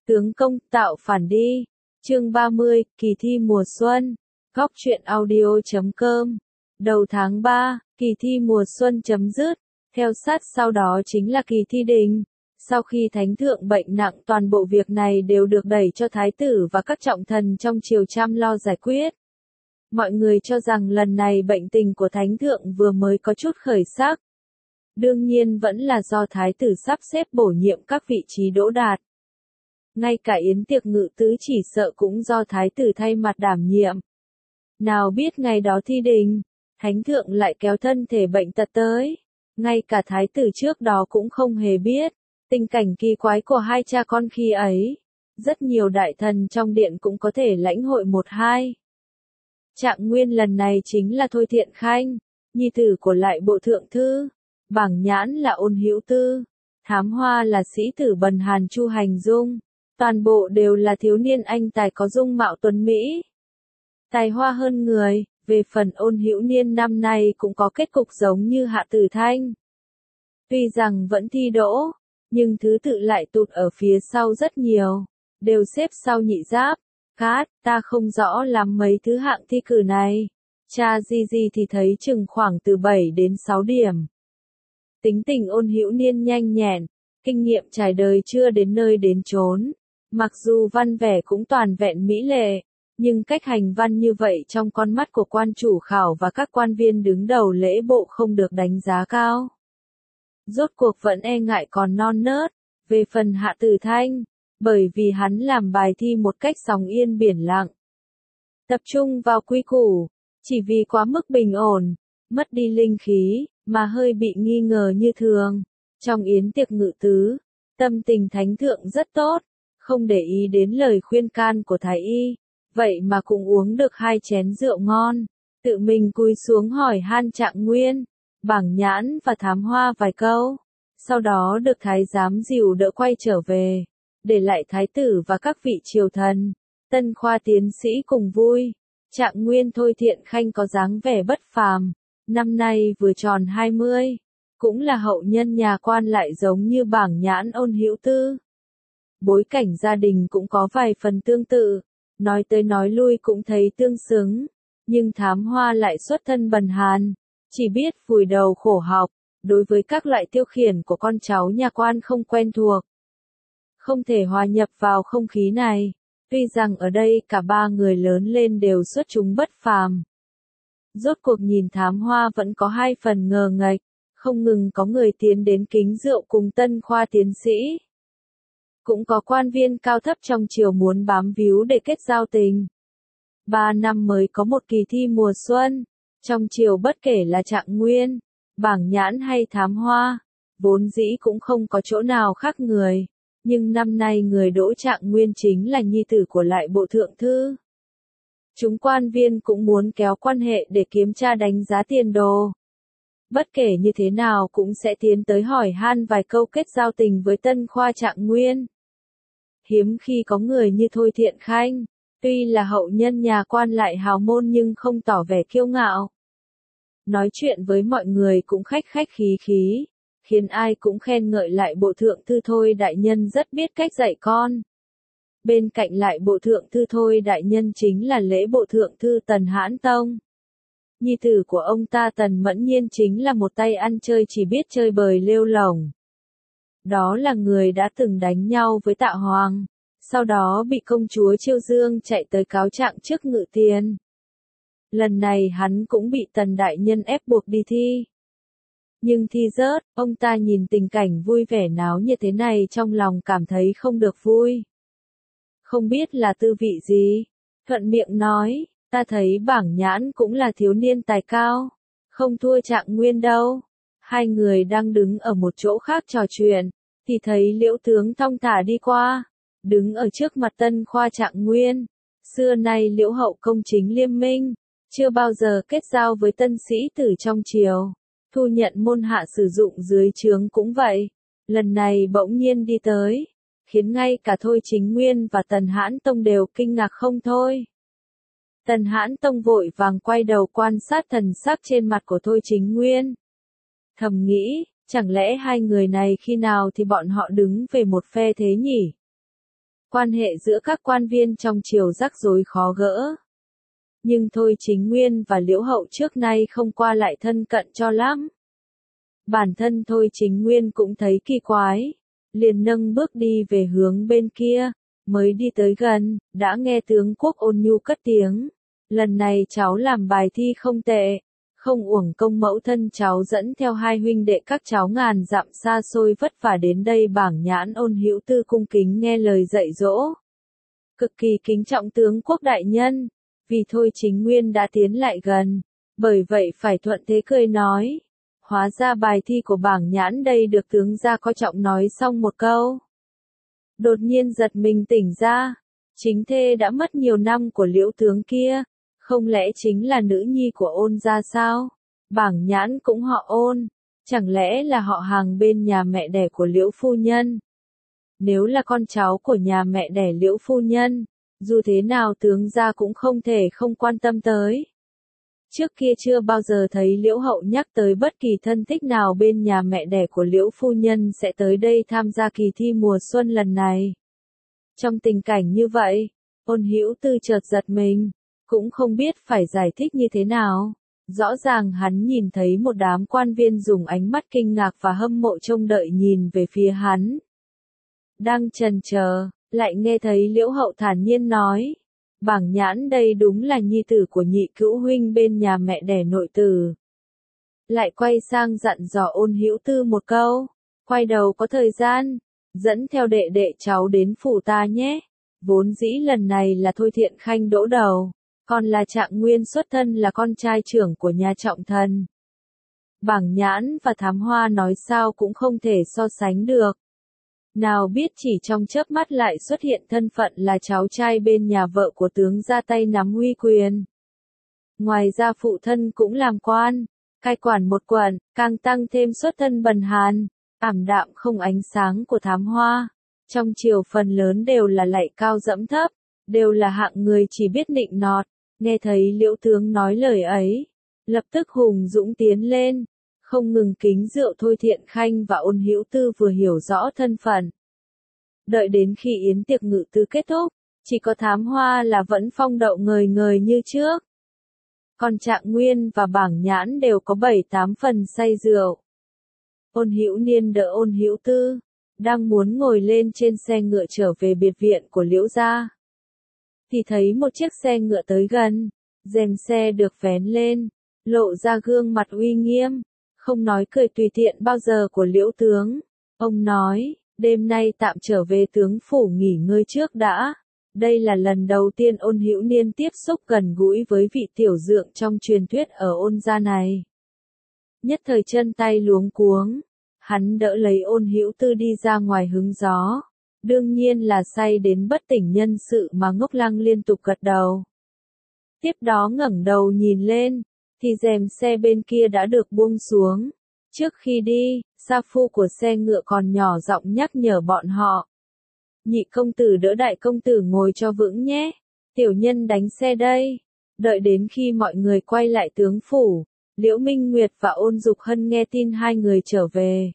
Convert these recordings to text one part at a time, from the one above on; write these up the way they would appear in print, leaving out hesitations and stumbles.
Tướng công tạo phản đi. Chương 30, kỳ thi mùa xuân. Góc truyện audio.com. Đầu tháng 3, kỳ thi mùa xuân chấm dứt. Theo sát sau đó chính là kỳ thi đình. Sau khi thánh thượng bệnh nặng, toàn bộ việc này đều được đẩy cho thái tử và các trọng thần trong triều chăm lo giải quyết. Mọi người cho rằng lần này bệnh tình của thánh thượng vừa mới có chút khởi sắc. Đương nhiên vẫn là do thái tử sắp xếp bổ nhiệm các vị trí đỗ đạt. Ngay cả yến tiệc ngự tứ chỉ sợ cũng do thái tử thay mặt đảm nhiệm. Nào biết ngày đó thi đình, thánh thượng lại kéo thân thể bệnh tật tới. Ngay cả thái tử trước đó cũng không hề biết tình cảnh kỳ quái của hai cha con khi ấy. Rất nhiều đại thần trong điện cũng có thể lãnh hội một hai. Trạng nguyên lần này chính là Thôi Thiện Khanh, nhi tử của lại bộ thượng thư. Bảng Nhãn là Ôn Hữu Tư, Thám Hoa là sĩ tử Bần Hàn Chu Hành Dung. Toàn bộ đều là thiếu niên anh tài có dung mạo tuấn mỹ, tài hoa hơn người. Về phần Ôn Hữu Niên năm nay cũng có kết cục giống như Hạ Tử Thanh. Tuy rằng vẫn thi đỗ, nhưng thứ tự lại tụt ở phía sau rất nhiều, đều xếp sau Nhị Giáp. Cát, ta không rõ lắm mấy thứ hạng thi cử này. Cha Di thì thấy chừng khoảng từ 7 đến 6 điểm. Tính tình Ôn Hữu Niên nhanh nhẹn, kinh nghiệm trải đời chưa đến nơi đến chốn. Mặc dù văn vẻ cũng toàn vẹn mỹ lệ, nhưng cách hành văn như vậy trong con mắt của quan chủ khảo và các quan viên đứng đầu lễ bộ không được đánh giá cao. Rốt cuộc vẫn e ngại còn non nớt. Về phần Hạ Tử Thanh, bởi vì hắn làm bài thi một cách sóng yên biển lặng, tập trung vào quy củ, chỉ vì quá mức bình ổn, mất đi linh khí, mà hơi bị nghi ngờ như thường. Trong yến tiệc ngự tứ, tâm tình thánh thượng rất tốt, không để ý đến lời khuyên can của thái y, vậy mà cũng uống được 2 chén rượu ngon, tự mình cúi xuống hỏi han Trạng Nguyên, Bảng Nhãn và Thám Hoa vài câu, sau đó được thái giám dìu đỡ quay trở về, để lại thái tử và các vị triều thần, tân khoa tiến sĩ cùng vui. Trạng Nguyên Thôi Thiện Khanh có dáng vẻ bất phàm, năm nay vừa tròn 20, cũng là hậu nhân nhà quan lại giống như Bảng Nhãn Ôn Hữu Tư. Bối cảnh gia đình cũng có vài phần tương tự, nói tới nói lui cũng thấy tương xứng, nhưng Thám Hoa lại xuất thân bần hàn, chỉ biết vùi đầu khổ học, đối với các loại tiêu khiển của con cháu nhà quan không quen thuộc, không thể hòa nhập vào không khí này. Tuy rằng ở đây cả ba người lớn lên đều xuất chúng bất phàm. Rốt cuộc nhìn Thám Hoa vẫn có 2 phần ngờ nghệch, không ngừng có người tiến đến kính rượu cùng tân khoa tiến sĩ. Cũng có quan viên cao thấp trong triều muốn bám víu để kết giao tình. 3 năm mới có một kỳ thi mùa xuân, trong triều bất kể là Trạng Nguyên, Bảng Nhãn hay Thám Hoa, vốn dĩ cũng không có chỗ nào khác người. Nhưng năm nay người đỗ Trạng Nguyên chính là nhi tử của lại bộ thượng thư. Chúng quan viên cũng muốn kéo quan hệ để kiểm tra đánh giá tiền đồ. Bất kể như thế nào cũng sẽ tiến tới hỏi han vài câu kết giao tình với tân khoa Trạng Nguyên. Hiếm khi có người như Thôi Thiện Khanh, tuy là hậu nhân nhà quan lại hào môn nhưng không tỏ vẻ kiêu ngạo. Nói chuyện với mọi người cũng khách khách khí khí, khiến ai cũng khen ngợi lại bộ thượng thư Thôi đại nhân rất biết cách dạy con. Bên cạnh lại bộ thượng thư Thôi đại nhân chính là lễ bộ thượng thư Tần Hãn Tông. Nhi tử của ông ta Tần Mẫn Nhiên chính là một tay ăn chơi chỉ biết chơi bời lêu lổng. Đó là người đã từng đánh nhau với Tạ Hoàng, sau đó bị công chúa Chiêu Dương chạy tới cáo trạng trước Ngự Tiền. Lần này hắn cũng bị Tần đại nhân ép buộc đi thi. Nhưng thi rớt, ông ta nhìn tình cảnh vui vẻ náo như thế này trong lòng cảm thấy không được vui. Không biết là tư vị gì, thuận miệng nói, ta thấy Bảng Nhãn cũng là thiếu niên tài cao, không thua Trạng Nguyên đâu. Hai người đang đứng ở một chỗ khác trò chuyện, thì thấy Liễu tướng thong thả đi qua, đứng ở trước mặt tân khoa Trạng Nguyên. Xưa nay Liễu hậu công chính liêm minh, chưa bao giờ kết giao với tân sĩ tử trong triều. Thu nhận môn hạ sử dụng dưới trướng cũng vậy, lần này bỗng nhiên đi tới, khiến ngay cả Thôi Chính Nguyên và Tần Hãn Tông đều kinh ngạc không thôi. Tần Hãn Tông vội vàng quay đầu quan sát thần sắc trên mặt của Thôi Chính Nguyên. Thầm nghĩ, chẳng lẽ hai người này khi nào thì bọn họ đứng về một phe thế nhỉ? Quan hệ giữa các quan viên trong triều rắc rối khó gỡ. Nhưng Thôi Chính Nguyên và Liễu Hậu trước nay không qua lại thân cận cho lắm. Bản thân Thôi Chính Nguyên cũng thấy kỳ quái, liền nâng bước đi về hướng bên kia, mới đi tới gần, đã nghe tướng quốc Ôn Nhu cất tiếng. Lần này cháu làm bài thi không tệ, không uổng công mẫu thân cháu dẫn theo hai huynh đệ các cháu ngàn dặm xa xôi vất vả đến đây. Bảng Nhãn Ôn Hữu Tư cung kính nghe lời dạy dỗ. Cực kỳ kính trọng tướng quốc đại nhân, vì Thôi Chính Nguyên đã tiến lại gần, bởi vậy phải thuận thế cười nói. Hóa ra bài thi của Bảng Nhãn đây được tướng gia có trọng nói xong một câu. Đột nhiên giật mình tỉnh ra, chính thê đã mất nhiều năm của Liễu tướng kia, không lẽ chính là nữ nhi của Ôn gia sao? Bảng Nhãn cũng họ Ôn, chẳng lẽ là họ hàng bên nhà mẹ đẻ của Liễu phu nhân? Nếu là con cháu của nhà mẹ đẻ Liễu phu nhân, dù thế nào tướng gia cũng không thể không quan tâm tới. Trước kia chưa bao giờ thấy Liễu Hậu nhắc tới bất kỳ thân thích nào bên nhà mẹ đẻ của Liễu phu nhân sẽ tới đây tham gia kỳ thi mùa xuân lần này. Trong tình cảnh như vậy, Ôn Hữu Tư chợt giật mình, cũng không biết phải giải thích như thế nào. Rõ ràng hắn nhìn thấy một đám quan viên dùng ánh mắt kinh ngạc và hâm mộ trông đợi nhìn về phía hắn. Đang chần chờ, lại nghe thấy Liễu Hậu thản nhiên nói. Bảng Nhãn đây đúng là nhi tử của nhị cữu huynh bên nhà mẹ đẻ nội tử. Lại quay sang dặn dò Ôn Hữu Tư một câu, quay đầu có thời gian, dẫn theo đệ đệ cháu đến phủ ta nhé. Vốn dĩ lần này là Thôi Thiện Khanh đỗ đầu, còn là Trạng Nguyên xuất thân là con trai trưởng của nhà Trọng Thần. Bảng Nhãn và Thám Hoa nói sao cũng không thể so sánh được. Nào biết chỉ trong chớp mắt lại xuất hiện thân phận là cháu trai bên nhà vợ của tướng ra tay nắm uy quyền. Ngoài ra phụ thân cũng làm quan, cai quản một quận, càng tăng thêm xuất thân bần hàn, ảm đạm không ánh sáng của Thám Hoa. Trong triều phần lớn đều là lạy cao dẫm thấp, đều là hạng người chỉ biết nịnh nọt. Nghe thấy Liễu tướng nói lời ấy, lập tức hùng dũng tiến lên, không ngừng kính rượu Thôi Thiện Khanh và Ôn Hữu Tư vừa hiểu rõ thân phận. Đợi đến khi yến tiệc ngự tứ kết thúc, chỉ có Thám Hoa là vẫn phong đậu ngời ngời như trước. Còn Trạng Nguyên và Bảng Nhãn đều có 7-8 phần say rượu. Ôn Hữu Niên đỡ Ôn Hữu Tư, đang muốn ngồi lên trên xe ngựa trở về biệt viện của Liễu gia. Thì thấy một chiếc xe ngựa tới gần, rèm xe được vén lên, lộ ra gương mặt uy nghiêm, không nói cười tùy tiện bao giờ của Liễu tướng. Ông nói, đêm nay tạm trở về tướng phủ nghỉ ngơi trước đã. Đây là lần đầu tiên Ôn Hữu Niên tiếp xúc gần gũi với vị tiểu dượng trong truyền thuyết ở Ôn gia này. Nhất thời chân tay luống cuống, hắn đỡ lấy Ôn Hữu Tư đi ra ngoài hứng gió. Đương nhiên là say đến bất tỉnh nhân sự mà Ngốc Lăng liên tục gật đầu. Tiếp đó ngẩng đầu nhìn lên, thì rèm xe bên kia đã được buông xuống. Trước khi đi, sa phu của xe ngựa còn nhỏ giọng nhắc nhở bọn họ. Nhị công tử đỡ đại công tử ngồi cho vững nhé, tiểu nhân đánh xe đây. Đợi đến khi mọi người quay lại tướng phủ, Liễu Minh Nguyệt và Ôn Dục Hân nghe tin hai người trở về.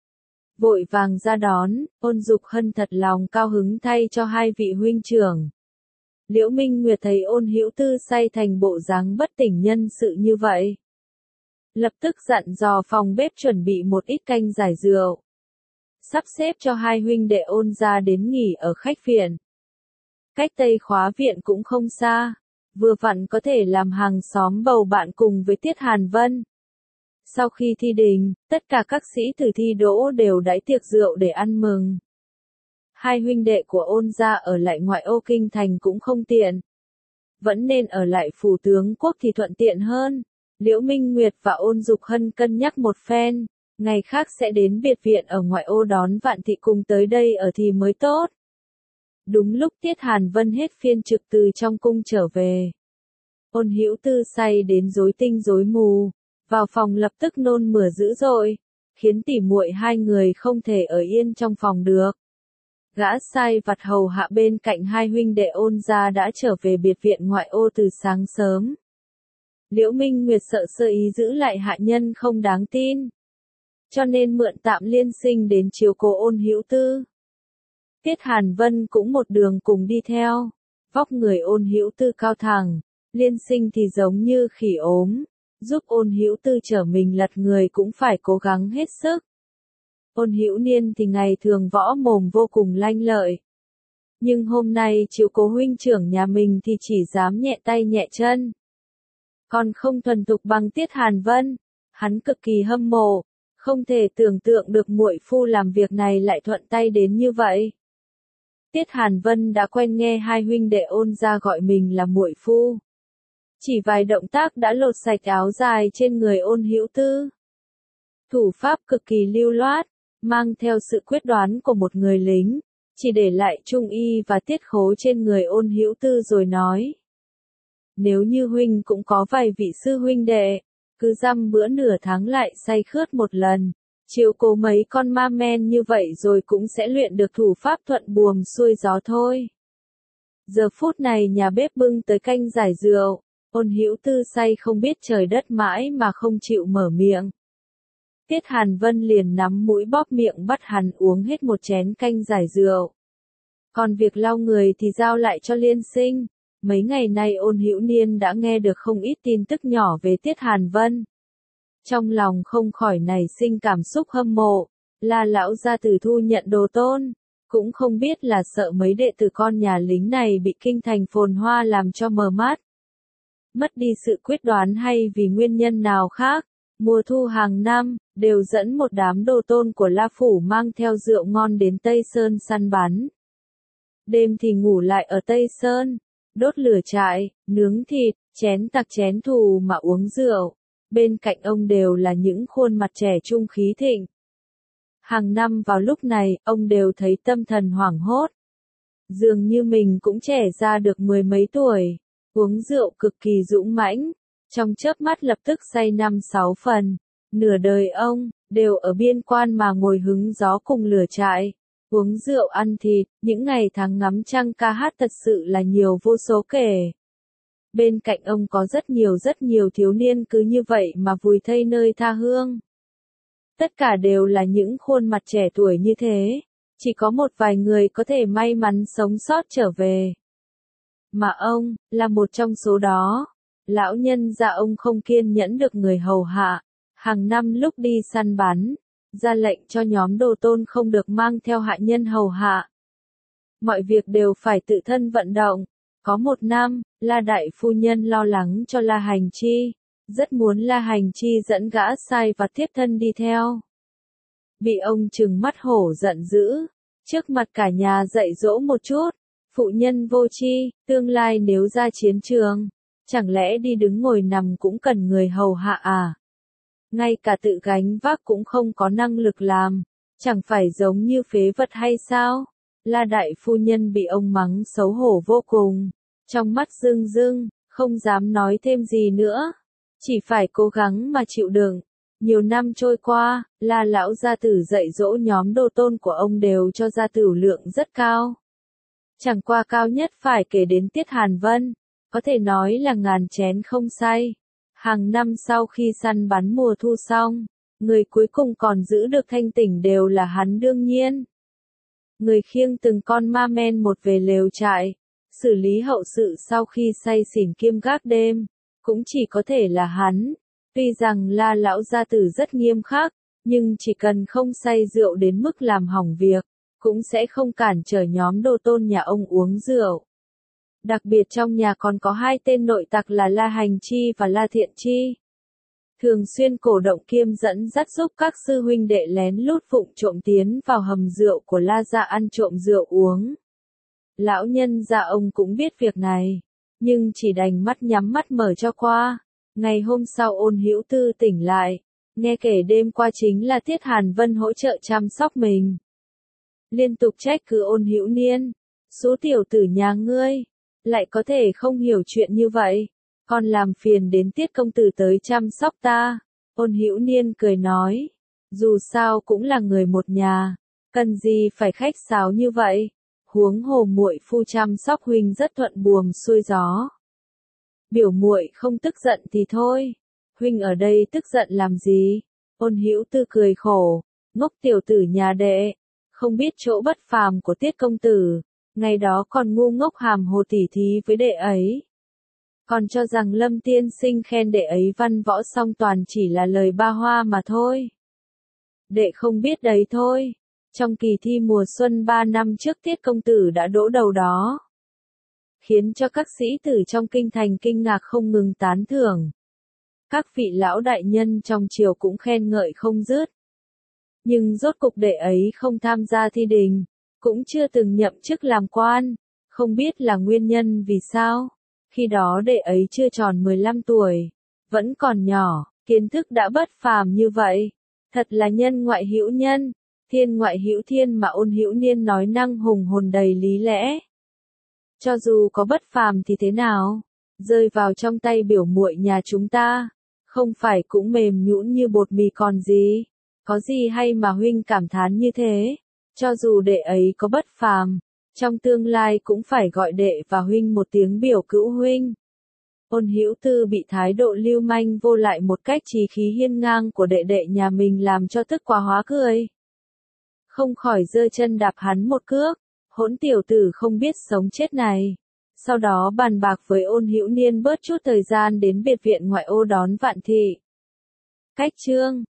Vội vàng ra đón, Ôn Dục Hân thật lòng cao hứng thay cho hai vị huynh trưởng. Liễu Minh Nguyệt thấy Ôn Hữu Tư say thành bộ dáng bất tỉnh nhân sự như vậy, lập tức dặn dò phòng bếp chuẩn bị một ít canh giải rượu, sắp xếp cho hai huynh đệ Ôn gia đến nghỉ ở khách viện. Cách Tây Khóa viện cũng không xa, vừa vặn có thể làm hàng xóm bầu bạn cùng với Tiết Hàn Vân. Sau khi thi đình, tất cả các sĩ tử thi đỗ đều đãi tiệc rượu để ăn mừng. Hai huynh đệ của Ôn gia ở lại ngoại ô kinh thành cũng không tiện. Vẫn nên ở lại phủ tướng quốc thì thuận tiện hơn. Liễu Minh Nguyệt và Ôn Dục Hân cân nhắc một phen, ngày khác sẽ đến biệt viện ở ngoại ô đón Vạn Thị cùng tới đây ở thì mới tốt. Đúng lúc Tiết Hàn Vân hết phiên trực từ trong cung trở về. Ôn Hữu Tư say đến rối tinh rối mù, vào phòng lập tức nôn mửa dữ dội, khiến tỉ muội hai người không thể ở yên trong phòng được. Gã sai vặt hầu hạ bên cạnh hai huynh đệ Ôn gia đã trở về biệt viện ngoại ô từ sáng sớm. Liễu Minh Nguyệt sợ sơ ý giữ lại hạ nhân không đáng tin, cho nên mượn tạm Liên Sinh đến chiếu cố Ôn Hữu Tư. Tiết Hàn Vân cũng một đường cùng đi theo. Vóc người Ôn Hữu Tư cao thẳng, Liên Sinh thì giống như khỉ ốm, giúp Ôn Hữu Tư trở mình lật người cũng phải cố gắng hết sức. Ôn Hữu Niên thì ngày thường võ mồm vô cùng lanh lợi. Nhưng hôm nay chiếu cố huynh trưởng nhà mình thì chỉ dám nhẹ tay nhẹ chân. Còn không thuần thục bằng Tiết Hàn Vân, hắn cực kỳ hâm mộ, không thể tưởng tượng được muội phu làm việc này lại thuận tay đến như vậy. Tiết Hàn Vân đã quen nghe hai huynh đệ Ôn gia gọi mình là muội phu. Chỉ vài động tác đã lột sạch áo dài trên người Ôn Hữu Tư. Thủ pháp cực kỳ lưu loát, mang theo sự quyết đoán của một người lính, chỉ để lại trung y và tiết khố trên người Ôn Hữu Tư rồi nói. Nếu như huynh cũng có vài vị sư huynh đệ, cứ dăm bữa nửa tháng lại say khướt một lần, chiếu cố mấy con ma men như vậy rồi cũng sẽ luyện được thủ pháp thuận buồm xuôi gió thôi. Giờ phút này nhà bếp bưng tới canh giải rượu, Ôn Hữu Tư say không biết trời đất mãi mà không chịu mở miệng. Tiết Hàn Vân liền nắm mũi bóp miệng bắt hắn uống hết một chén canh giải rượu. Còn việc lau người thì giao lại cho Liên Sinh. Mấy ngày nay Ôn Hữu Niên đã nghe được không ít tin tức nhỏ về Tiết Hàn Vân. Trong lòng không khỏi nảy sinh cảm xúc hâm mộ, là lão gia tử thu nhận đồ tôn, cũng không biết là sợ mấy đệ tử con nhà lính này bị kinh thành phồn hoa làm cho mờ mắt. Mất đi sự quyết đoán hay vì nguyên nhân nào khác, mùa thu hàng năm, đều dẫn một đám đồ tôn của La Phủ mang theo rượu ngon đến Tây Sơn săn bắn. Đêm thì ngủ lại ở Tây Sơn, đốt lửa trại, nướng thịt, chén tặc chén thù mà uống rượu. Bên cạnh ông đều là những khuôn mặt trẻ trung khí thịnh. Hàng năm vào lúc này, ông đều thấy tâm thần hoảng hốt. Dường như mình cũng trẻ ra được mười mấy tuổi, uống rượu cực kỳ dũng mãnh, trong chớp mắt lập tức say 5-6 phần. Nửa đời ông, đều ở biên quan mà ngồi hứng gió cùng lửa trại, uống rượu ăn thịt, những ngày tháng ngắm trăng ca hát thật sự là nhiều vô số kể. Bên cạnh ông có rất nhiều thiếu niên cứ như vậy mà vùi thây nơi tha hương. Tất cả đều là những khuôn mặt trẻ tuổi như thế, chỉ có một vài người có thể may mắn sống sót trở về. Mà ông, là một trong số đó. Lão nhân gia ông không kiên nhẫn được người hầu hạ, hàng năm lúc đi săn bắn, ra lệnh cho nhóm đồ tôn không được mang theo hạ nhân hầu hạ. Mọi việc đều phải tự thân vận động. Có một năm, La Đại Phu Nhân lo lắng cho La Hành Chi, rất muốn La Hành Chi dẫn gã sai và thiếp thân đi theo. Bị ông trừng mắt hổ giận dữ, trước mặt cả nhà dạy dỗ một chút, phụ nhân vô tri, tương lai nếu ra chiến trường, chẳng lẽ đi đứng ngồi nằm cũng cần người hầu hạ à? Ngay cả tự gánh vác cũng không có năng lực làm, chẳng phải giống như phế vật hay sao? La Đại Phu Nhân bị ông mắng xấu hổ vô cùng, trong mắt rưng rưng, không dám nói thêm gì nữa, chỉ phải cố gắng mà chịu đựng. Nhiều năm trôi qua, La Lão gia tử dạy dỗ nhóm đồ tôn của ông đều cho ra tửu lượng rất cao. Chẳng qua cao nhất phải kể đến Tiết Hàn Vân, có thể nói là ngàn chén không say. Hàng năm sau khi săn bắn mùa thu xong, người cuối cùng còn giữ được thanh tỉnh đều là hắn đương nhiên. Người khiêng từng con ma men một về lều trại, xử lý hậu sự sau khi say xỉn kiêm gác đêm, cũng chỉ có thể là hắn. Tuy rằng La Lão gia tử rất nghiêm khắc, nhưng chỉ cần không say rượu đến mức làm hỏng việc, cũng sẽ không cản trở nhóm đồ tôn nhà ông uống rượu. Đặc biệt trong nhà còn có hai tên nội tặc là La Hành Chi và La Thiện Chi. Thường xuyên cổ động kiêm dẫn dắt giúp các sư huynh đệ lén lút vụng trộm tiến vào hầm rượu của La gia ăn trộm rượu uống. Lão nhân gia ông cũng biết việc này, nhưng chỉ đành mắt nhắm mắt mở cho qua. Ngày hôm sau Ôn Hữu Tư tỉnh lại, nghe kể đêm qua chính là Tiết Hàn Vân hỗ trợ chăm sóc mình. Liên tục trách cứ Ôn Hữu Niên, số tiểu tử nhà ngươi, lại có thể không hiểu chuyện như vậy, còn làm phiền đến Tiết công tử tới chăm sóc ta. Ôn Hữu Niên cười nói, dù sao cũng là người một nhà, cần gì phải khách sáo như vậy, huống hồ muội phu chăm sóc huynh rất thuận buồm xuôi gió. Biểu muội không tức giận thì thôi, huynh ở đây tức giận làm gì? Ôn Hữu Tư cười khổ, ngốc tiểu tử nhà đệ, không biết chỗ bất phàm của Tiết công tử, ngày đó còn ngu ngốc hàm hồ tỉ thí với đệ ấy. Còn cho rằng Lâm tiên sinh khen đệ ấy văn võ song toàn chỉ là lời ba hoa mà thôi. Đệ không biết đấy thôi. Trong kỳ thi mùa xuân 3 năm trước Tiết công tử đã đỗ đầu đó. Khiến cho các sĩ tử trong kinh thành kinh ngạc không ngừng tán thưởng. Các vị lão đại nhân trong triều cũng khen ngợi không dứt. Nhưng rốt cục đệ ấy không tham gia thi đình, cũng chưa từng nhậm chức làm quan, không biết là nguyên nhân vì sao. Khi đó đệ ấy chưa tròn 15 tuổi, vẫn còn nhỏ, kiến thức đã bất phàm như vậy. Thật là nhân ngoại hữu nhân, thiên ngoại hữu thiên mà Ôn Hữu Niên nói năng hùng hồn đầy lý lẽ. Cho dù có bất phàm thì thế nào, rơi vào trong tay biểu muội nhà chúng ta, không phải cũng mềm nhũn như bột mì còn gì. Có gì hay mà huynh cảm thán như thế, cho dù đệ ấy có bất phàm, trong tương lai cũng phải gọi đệ và huynh một tiếng biểu cữu huynh. Ôn Hữu Tư bị thái độ lưu manh vô lại một cách chí khí hiên ngang của đệ đệ nhà mình làm cho tức quá hóa cười. Không khỏi giơ chân đạp hắn một cước, hỗn tiểu tử không biết sống chết này. Sau đó bàn bạc với Ôn Hữu Niên bớt chút thời gian đến biệt viện ngoại ô đón Vạn Thị. Cách chương